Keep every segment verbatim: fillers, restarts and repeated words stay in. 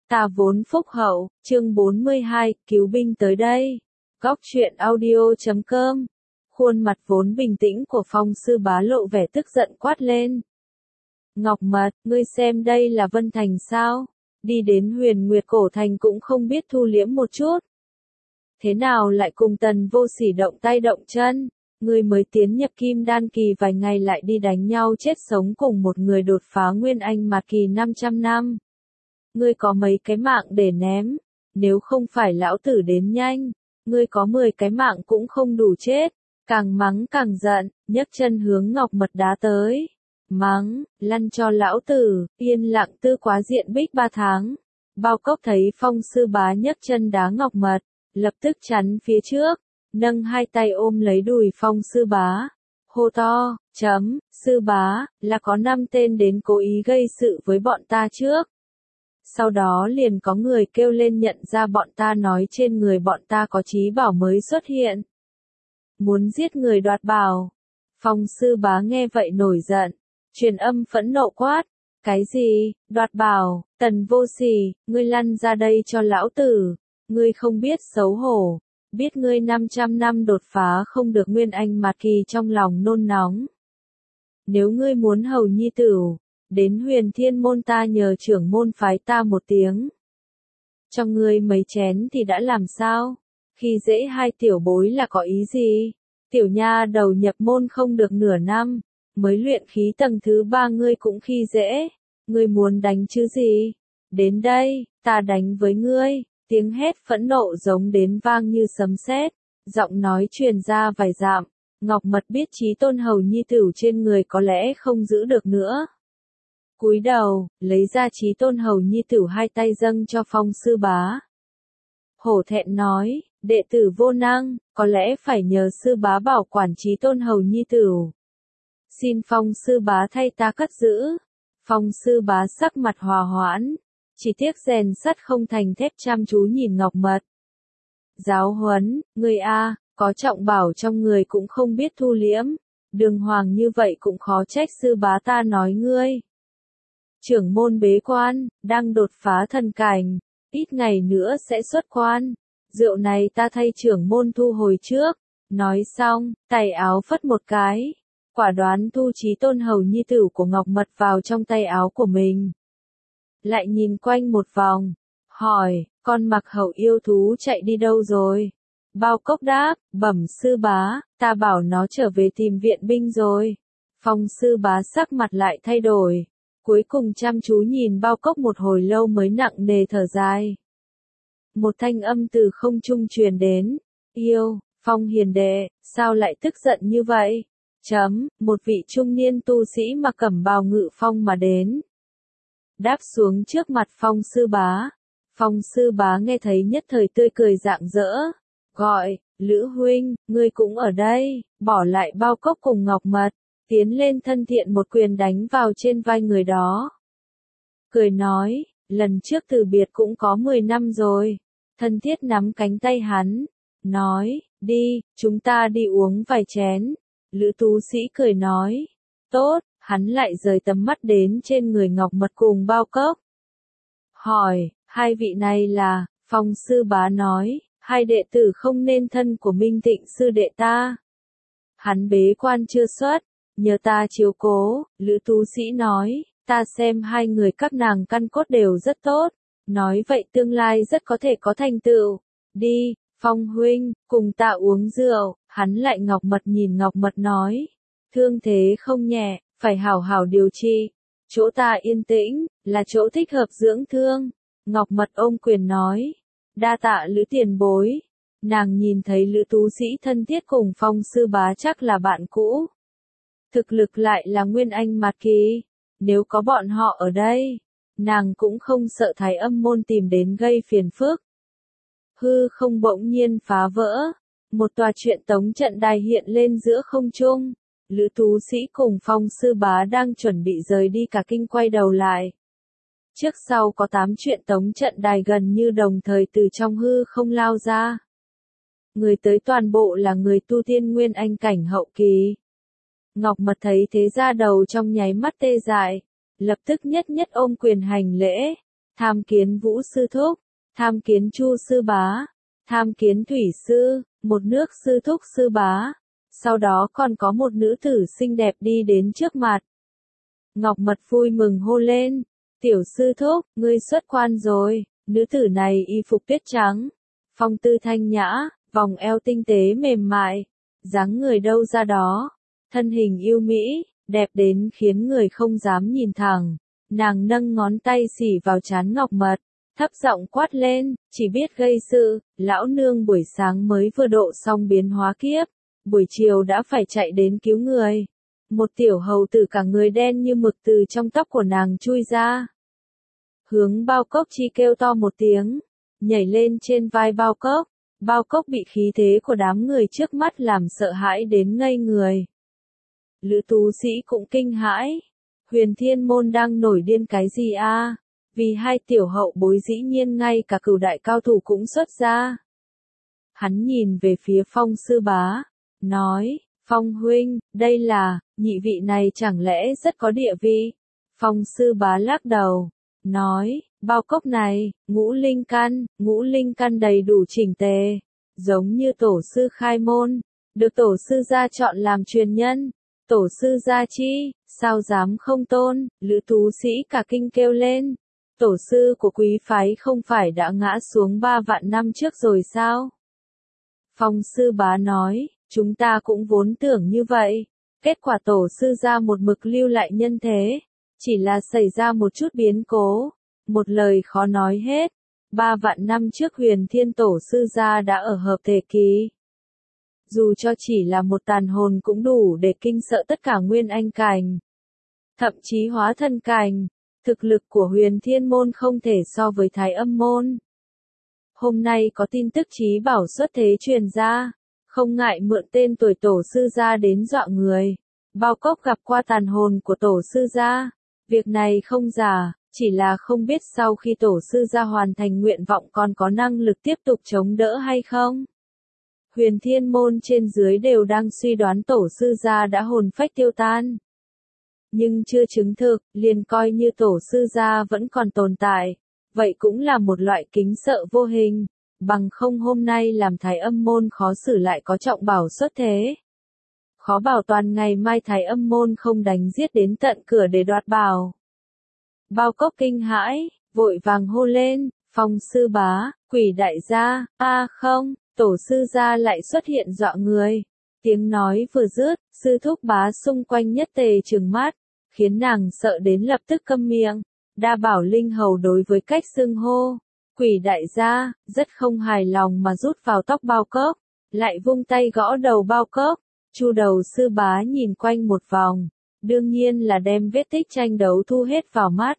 Ta vốn phúc hậu, chương bốn mươi hai, cứu binh tới đây. Góc truyện audio chấm com. Khuôn mặt vốn bình tĩnh của Phong Sư Bá lộ vẻ tức giận quát lên. Ngọc Mật, ngươi xem đây là Vân Thành sao? Đi đến Huyền Nguyệt Cổ Thành cũng không biết thu liễm một chút. Thế nào lại cùng Tần Vô Sỉ động tay động chân? Ngươi mới tiến nhập Kim Đan kỳ vài ngày lại đi đánh nhau chết sống cùng một người đột phá Nguyên Anh Mạt kỳ năm trăm năm. Ngươi có mấy cái mạng để ném, nếu không phải lão tử đến nhanh, ngươi có mười cái mạng cũng không đủ chết. Càng mắng càng giận, nhấc chân hướng Ngọc Mật đá tới. Mắng, lăn cho lão tử, yên lặng tư quá diện bích ba tháng. Bao Cốc thấy Phong Sư Bá nhấc chân đá Ngọc Mật, lập tức chắn phía trước, nâng hai tay ôm lấy đùi Phong Sư Bá. Hô to, chấm, Sư Bá, là có năm tên đến cố ý gây sự với bọn ta trước. Sau đó liền có người kêu lên nhận ra bọn ta nói trên người bọn ta có trí bảo mới xuất hiện. Muốn giết người đoạt bảo. Phong Sư Bá nghe vậy nổi giận, truyền âm phẫn nộ quát. Cái gì, đoạt bảo, Tần Vô Sỉ, ngươi lăn ra đây cho lão tử, ngươi không biết xấu hổ, biết ngươi năm trăm năm đột phá không được Nguyên Anh Mạt kỳ trong lòng nôn nóng. Nếu ngươi muốn hầu nhi tử, đến Huyền Thiên môn ta nhờ trưởng môn phái ta một tiếng. Cho ngươi mấy chén thì đã làm sao? Khi dễ hai tiểu bối là có ý gì? Tiểu nha đầu nhập môn không được nửa năm, mới luyện khí tầng thứ ba ngươi cũng khi dễ. Ngươi muốn đánh chứ gì? Đến đây, ta đánh với ngươi. Tiếng hét phẫn nộ giống đến vang như sấm sét, giọng nói truyền ra vài dặm. Ngọc Mật biết chí tôn hầu nhi tử trên người có lẽ không giữ được nữa. Cúi đầu, lấy ra chí tôn hầu nhi tử hai tay dâng cho Phong Sư Bá. Hổ thẹn nói, đệ tử vô năng, có lẽ phải nhờ Sư Bá bảo quản chí tôn hầu nhi tử. Xin Phong Sư Bá thay ta cất giữ. Phong Sư Bá sắc mặt hòa hoãn, chỉ tiếc rèn sắt không thành thép chăm chú nhìn Ngọc Mật. Giáo huấn, ngươi a, có trọng bảo trong người cũng không biết thu liễm, đường hoàng như vậy cũng khó trách Sư Bá ta nói ngươi. Trưởng môn bế quan, đang đột phá thần cảnh, ít ngày nữa sẽ xuất quan, rượu này ta thay trưởng môn thu hồi trước. Nói xong, tay áo phất một cái, quả đoán thu chí tôn hầu nhi tử của Ngọc Mật vào trong tay áo của mình. Lại nhìn quanh một vòng, hỏi, con Mặc Hậu yêu thú chạy đi đâu rồi? Bao Cốc đáp, bẩm Sư Bá, ta bảo nó trở về tìm viện binh rồi. Phong Sư Bá sắc mặt lại thay đổi, cuối cùng chăm chú nhìn Bao Cốc một hồi lâu mới nặng nề thở dài. Một thanh âm từ không trung truyền đến, yêu, Phong hiền đệ, sao lại tức giận như vậy? Chấm, một vị trung niên tu sĩ mà cẩm bào ngự phong mà đến. Đáp xuống trước mặt Phong Sư Bá. Phong Sư Bá nghe thấy nhất thời tươi cười rạng rỡ. Gọi, Lữ huynh, ngươi cũng ở đây, bỏ lại Bao Cốc cùng Ngọc Mật, tiến lên thân thiện một quyền đánh vào trên vai người đó. Cười nói, lần trước từ biệt cũng có mười năm rồi. Thân thiết nắm cánh tay hắn, nói, đi, chúng ta đi uống vài chén. Lữ tú sĩ cười nói, tốt, hắn lại rời tầm mắt đến trên người Ngọc Mật cùng Bao Cốc. Hỏi, hai vị này là, Phong Sư Bá nói, hai đệ tử không nên thân của Minh Tịnh sư đệ ta. Hắn bế quan chưa xuất, nhờ ta chiếu cố, Lữ tú sĩ nói, ta xem hai người các nàng căn cốt đều rất tốt, nói vậy tương lai rất có thể có thành tựu. Đi, Phong huynh, cùng ta uống rượu. Hắn lại Ngọc Mật nhìn Ngọc Mật nói, thương thế không nhẹ, phải hảo hảo điều trị. Chỗ ta yên tĩnh, là chỗ thích hợp dưỡng thương. Ngọc Mật ôm quyền nói, đa tạ Lữ tiền bối. Nàng nhìn thấy Lữ tú sĩ thân thiết cùng Phong Sư Bá chắc là bạn cũ. Thực lực lại là Nguyên Anh Mạt kỳ, nếu có bọn họ ở đây, nàng cũng không sợ Thái Âm môn tìm đến gây phiền phức. Hư không bỗng nhiên phá vỡ. Một tòa truyện tống trận đài hiện lên giữa không trung. Lữ tú sĩ cùng Phong Sư Bá đang chuẩn bị rời đi cả kinh quay đầu lại. Trước sau có tám truyện tống trận đài gần như đồng thời từ trong hư không lao ra. Người tới toàn bộ là người tu tiên Nguyên Anh cảnh hậu kỳ. Ngọc Mật thấy thế ra đầu trong nháy mắt tê dại, lập tức nhất nhất ôm quyền hành lễ. tham kiến Vũ sư thúc, tham kiến Chu sư bá, tham kiến Thủy sư, một nước sư thúc sư bá. Sau đó còn có một nữ tử xinh đẹp đi đến trước mặt. Ngọc Mật vui mừng hô lên, tiểu sư thúc, ngươi xuất quan rồi. Nữ tử này y phục tuyết trắng, phong tư thanh nhã, vòng eo tinh tế mềm mại, dáng người đâu ra đó, thân hình yêu mỹ, đẹp đến khiến người không dám nhìn thẳng. Nàng nâng ngón tay xỉ vào trán Ngọc Mật, thấp giọng quát lên, chỉ biết gây sự, lão nương buổi sáng mới vừa độ xong biến hóa kiếp, buổi chiều đã phải chạy đến cứu người. Một tiểu hầu tử cả người đen như mực từ trong tóc của nàng chui ra. Hướng Bao Cốc Chi kêu to một tiếng, nhảy lên trên vai Bao Cốc. Bao Cốc bị khí thế của đám người trước mắt làm sợ hãi đến ngây người. Lữ Tú Sĩ cũng kinh hãi. Huyền Thiên Môn đang nổi điên cái gì a? À? Vì hai tiểu hậu bối dĩ nhiên ngay cả cửu đại cao thủ cũng xuất ra. Hắn nhìn về phía Phong sư bá, nói, Phong huynh, đây là, nhị vị này chẳng lẽ rất có địa vị? Phong sư bá lắc đầu, nói, Bao Cốc này, ngũ linh căn, ngũ linh căn đầy đủ chỉnh tề, giống như tổ sư khai môn, được tổ sư gia chọn làm truyền nhân. Tổ sư gia chi, sao dám không tôn? Lữ Tú Sĩ cả kinh kêu lên. Tổ sư của quý phái không phải đã ngã xuống ba vạn năm trước rồi sao? Phong sư bá nói, chúng ta cũng vốn tưởng như vậy. Kết quả tổ sư gia một mực lưu lại nhân thế. Chỉ là xảy ra một chút biến cố. Một lời khó nói hết. Ba vạn năm trước Huyền Thiên tổ sư gia đã ở hợp thể kỳ. Dù cho chỉ là một tàn hồn cũng đủ để kinh sợ tất cả nguyên anh cảnh. Thậm chí hóa thân cảnh. Thực lực của Huyền Thiên môn không thể so với Thái Âm môn. Hôm nay có tin tức chí bảo xuất thế truyền ra. Không ngại mượn tên tuổi tổ sư gia đến dọa người. Bao Cốc gặp qua tàn hồn của tổ sư gia. Việc này không giả, chỉ là không biết sau khi tổ sư gia hoàn thành nguyện vọng còn có năng lực tiếp tục chống đỡ hay không. Huyền Thiên môn trên dưới đều đang suy đoán tổ sư gia đã hồn phách tiêu tan. Nhưng chưa chứng thực, liền coi như tổ sư gia vẫn còn tồn tại. Vậy cũng là một loại kính sợ vô hình. Bằng không hôm nay làm Thái Âm môn khó xử lại có trọng bảo xuất thế. Khó bảo toàn ngày mai Thái Âm môn không đánh giết đến tận cửa để đoạt bảo. Bao Cốc kinh hãi, vội vàng hô lên, Phong sư bá, quỷ đại gia, a không. Tổ sư gia lại xuất hiện dọa người. Tiếng nói vừa dứt, sư thúc bá xung quanh nhất tề trừng mắt, khiến nàng sợ đến lập tức câm miệng. Đa Bảo Linh hầu đối với cách xưng hô, quỷ đại gia, rất không hài lòng mà rút vào tóc Bao Cốc, lại vung tay gõ đầu Bao Cốc. Chu đầu sư bá nhìn quanh một vòng, đương nhiên là đem vết tích tranh đấu thu hết vào mắt.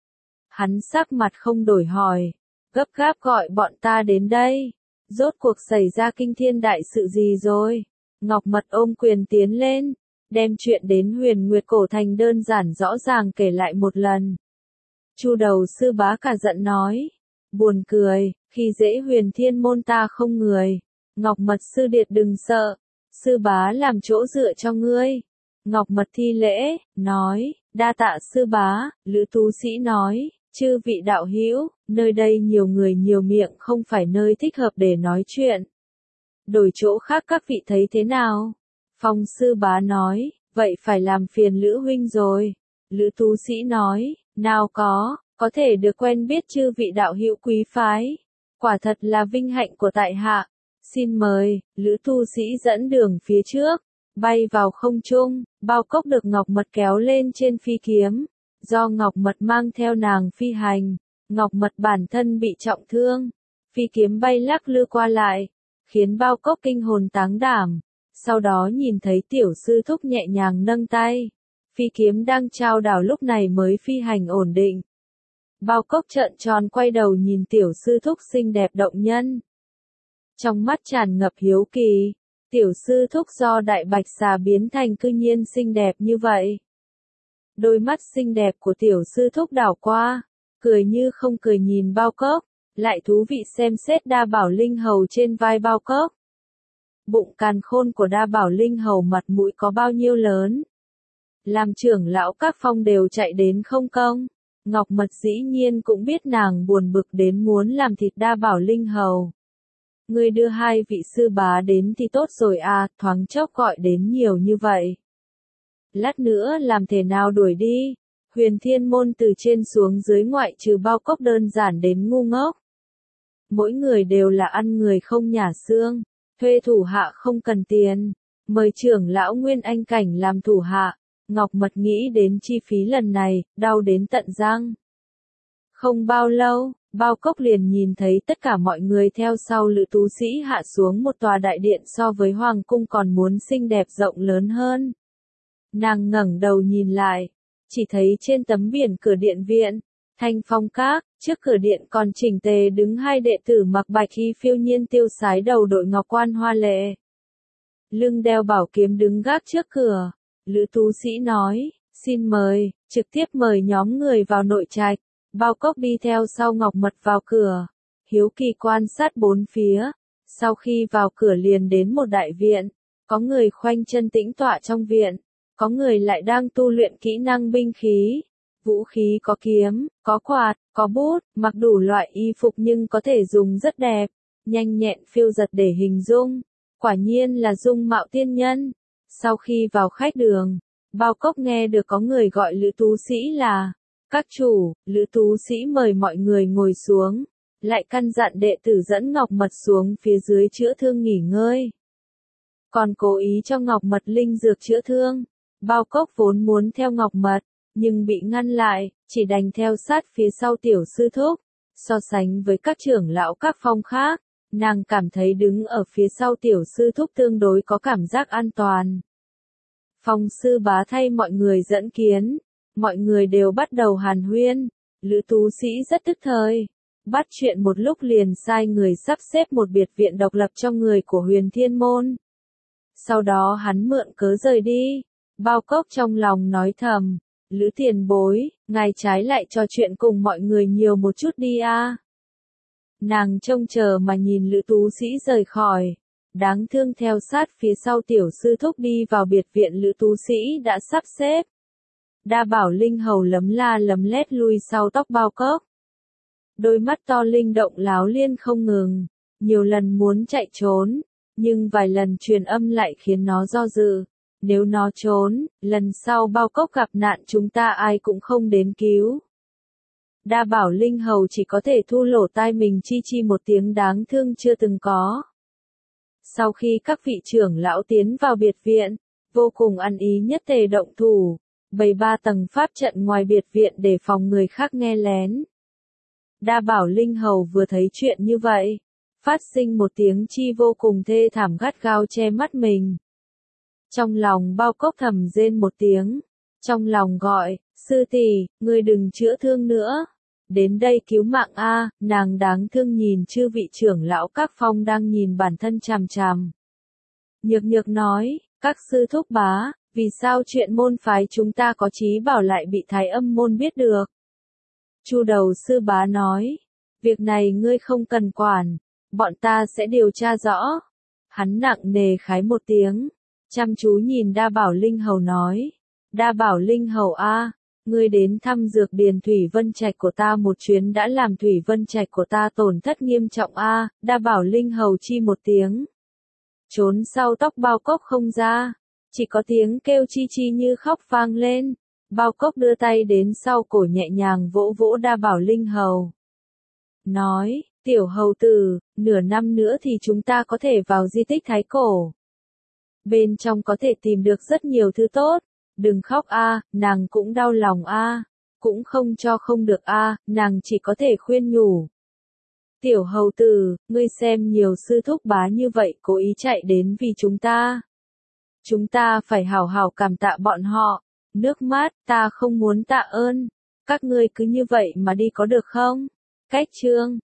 Hắn sắc mặt không đổi hỏi, gấp gáp gọi bọn ta đến đây. Rốt cuộc xảy ra kinh thiên đại sự gì rồi? Ngọc Mật ôm quyền tiến lên, đem chuyện đến Huyền Nguyệt Cổ Thành đơn giản rõ ràng kể lại một lần. Chu đầu sư bá cả giận nói, buồn cười, khi dễ Huyền Thiên môn ta không người. Ngọc Mật sư điệt đừng sợ, sư bá làm chỗ dựa cho ngươi. Ngọc Mật thi lễ, nói, đa tạ sư bá. Lữ Tú Sĩ nói, chư vị đạo hữu, nơi đây nhiều người nhiều miệng không phải nơi thích hợp để nói chuyện. Đổi chỗ khác các vị thấy thế nào? Phong sư bá nói, vậy phải làm phiền Lữ huynh rồi. Lữ Tú Sĩ nói, nào có, có thể được quen biết chư vị đạo hữu quý phái. Quả thật là vinh hạnh của tại hạ. Xin mời. Lữ Tu Sĩ dẫn đường phía trước, bay vào không trung. Bao Cốc được Ngọc Mật kéo lên trên phi kiếm. Do Ngọc Mật mang theo nàng phi hành, Ngọc Mật bản thân bị trọng thương, phi kiếm bay lắc lư qua lại, khiến Bao Cốc kinh hồn táng đảm. Sau đó nhìn thấy tiểu sư thúc nhẹ nhàng nâng tay, phi kiếm đang trao đảo lúc này mới phi hành ổn định. Bao Cốc trợn tròn quay đầu nhìn tiểu sư thúc xinh đẹp động nhân. Trong mắt tràn ngập hiếu kỳ, tiểu sư thúc do đại bạch xà biến thành cư nhiên xinh đẹp như vậy. Đôi mắt xinh đẹp của tiểu sư thúc đảo qua, cười như không cười nhìn Bao Cốc, lại thú vị xem xét Đa Bảo Linh hầu trên vai Bao Cốc. Bụng càn khôn của Đa Bảo Linh hầu mặt mũi có bao nhiêu lớn. Làm trưởng lão các phong đều chạy đến không công. Ngọc Mật dĩ nhiên cũng biết nàng buồn bực đến muốn làm thịt Đa Bảo Linh Hầu. Ngươi đưa hai vị sư bá đến thì tốt rồi à, thoáng chốc gọi đến nhiều như vậy. Lát nữa làm thế nào đuổi đi? Huyền Thiên Môn từ trên xuống dưới ngoại trừ Bao Cốc đơn giản đến ngu ngốc. Mỗi người đều là ăn người không nhả xương, thuê thủ hạ không cần tiền, mời trưởng lão Nguyên Anh Cảnh làm thủ hạ. Ngọc Mật nghĩ đến chi phí lần này, đau đến tận răng. Không bao lâu, Bao Cốc liền nhìn thấy tất cả mọi người theo sau Lữ Tú Sĩ hạ xuống một tòa đại điện so với hoàng cung còn muốn xinh đẹp rộng lớn hơn. Nàng ngẩng đầu nhìn lại, chỉ thấy trên tấm biển cửa điện viện, Thanh Phong Các, trước cửa điện còn chỉnh tề đứng hai đệ tử mặc bạch y phiêu nhiên tiêu sái đầu đội ngọc quan hoa lệ. Lưng đeo bảo kiếm đứng gác trước cửa, Lữ Tú Sĩ nói, xin mời, trực tiếp mời nhóm người vào nội trạch. Bao Cốc đi theo sau Ngọc Mật vào cửa, hiếu kỳ quan sát bốn phía, sau khi vào cửa liền đến một đại viện, có người khoanh chân tĩnh tọa trong viện, có người lại đang tu luyện kỹ năng binh khí, vũ khí có kiếm, có quạt, có bút, mặc đủ loại y phục nhưng có thể dùng rất đẹp, nhanh nhẹn phiêu giật để hình dung, quả nhiên là dung mạo tiên nhân. Sau khi vào khách đường, Bao Cốc nghe được có người gọi Lữ Tú Sĩ là các chủ. Lữ Tú Sĩ mời mọi người ngồi xuống, lại căn dặn đệ tử dẫn Ngọc Mật xuống phía dưới chữa thương nghỉ ngơi. Còn cố ý cho Ngọc Mật linh dược chữa thương. Bao Cốc vốn muốn theo Ngọc Mật, nhưng bị ngăn lại, chỉ đành theo sát phía sau tiểu sư thúc. So sánh với các trưởng lão các phong khác, nàng cảm thấy đứng ở phía sau tiểu sư thúc tương đối có cảm giác an toàn. Phong sư bá thay mọi người dẫn kiến. Mọi người đều bắt đầu hàn huyên, Lữ Tú Sĩ rất tức thời, bắt chuyện một lúc liền sai người sắp xếp một biệt viện độc lập cho người của Huyền Thiên Môn. Sau đó hắn mượn cớ rời đi, Bao Cốc trong lòng nói thầm, Lữ tiền bối, ngài trái lại trò chuyện cùng mọi người nhiều một chút đi a. Nàng trông chờ mà nhìn Lữ Tú Sĩ rời khỏi, đáng thương theo sát phía sau tiểu sư thúc đi vào biệt viện Lữ Tú Sĩ đã sắp xếp. Đa Bảo Linh Hầu lấm la lấm lét lui sau tóc Bao Cốc. Đôi mắt to linh động láo liên không ngừng, nhiều lần muốn chạy trốn, nhưng vài lần truyền âm lại khiến nó do dự. Nếu nó trốn, lần sau Bao Cốc gặp nạn chúng ta ai cũng không đến cứu. Đa Bảo Linh Hầu chỉ có thể thu lỗ tai mình chi chi một tiếng đáng thương chưa từng có. Sau khi các vị trưởng lão tiến vào biệt viện, vô cùng ăn ý nhất tề động thủ. Bày ba tầng pháp trận ngoài biệt viện để phòng người khác nghe lén. Đa Bảo Linh Hầu vừa thấy chuyện như vậy, phát sinh một tiếng chi vô cùng thê thảm gắt gao che mắt mình. Trong lòng Bao Cốc thầm rên một tiếng, trong lòng gọi, sư tỷ, ngươi đừng chữa thương nữa, đến đây cứu mạng a. Nàng đáng thương nhìn chư vị trưởng lão các phong đang nhìn bản thân chằm chằm. Nhược nhược nói, các sư thúc bá, vì sao chuyện môn phái chúng ta có chí bảo lại bị Thái Âm môn biết được? Chu đầu sư bá nói, việc này ngươi không cần quản, bọn ta sẽ điều tra rõ. Hắn nặng nề khái một tiếng, chăm chú nhìn Đa Bảo Linh Hầu nói, Đa Bảo Linh Hầu a, ngươi đến thăm dược điền Thủy Vân Trạch của ta một chuyến đã làm Thủy Vân Trạch của ta tổn thất nghiêm trọng a. Đa Bảo Linh Hầu chi một tiếng, trốn sau tóc Bao Cốc không ra. Chỉ có tiếng kêu chi chi như khóc vang lên, Bao Cốc đưa tay đến sau cổ nhẹ nhàng vỗ vỗ Đa Bảo Linh Hầu. Nói, tiểu hầu tử, nửa năm nữa thì chúng ta có thể vào di tích Thái Cổ. Bên trong có thể tìm được rất nhiều thứ tốt, đừng khóc a, nàng cũng đau lòng a, cũng không cho không được a, nàng chỉ có thể khuyên nhủ. Tiểu hầu tử, ngươi xem nhiều sư thúc bá như vậy cố ý chạy đến vì chúng ta. Chúng ta phải hào hào cảm tạ bọn họ, nước mắt, ta không muốn tạ ơn, các ngươi cứ như vậy mà đi có được không? Cách chương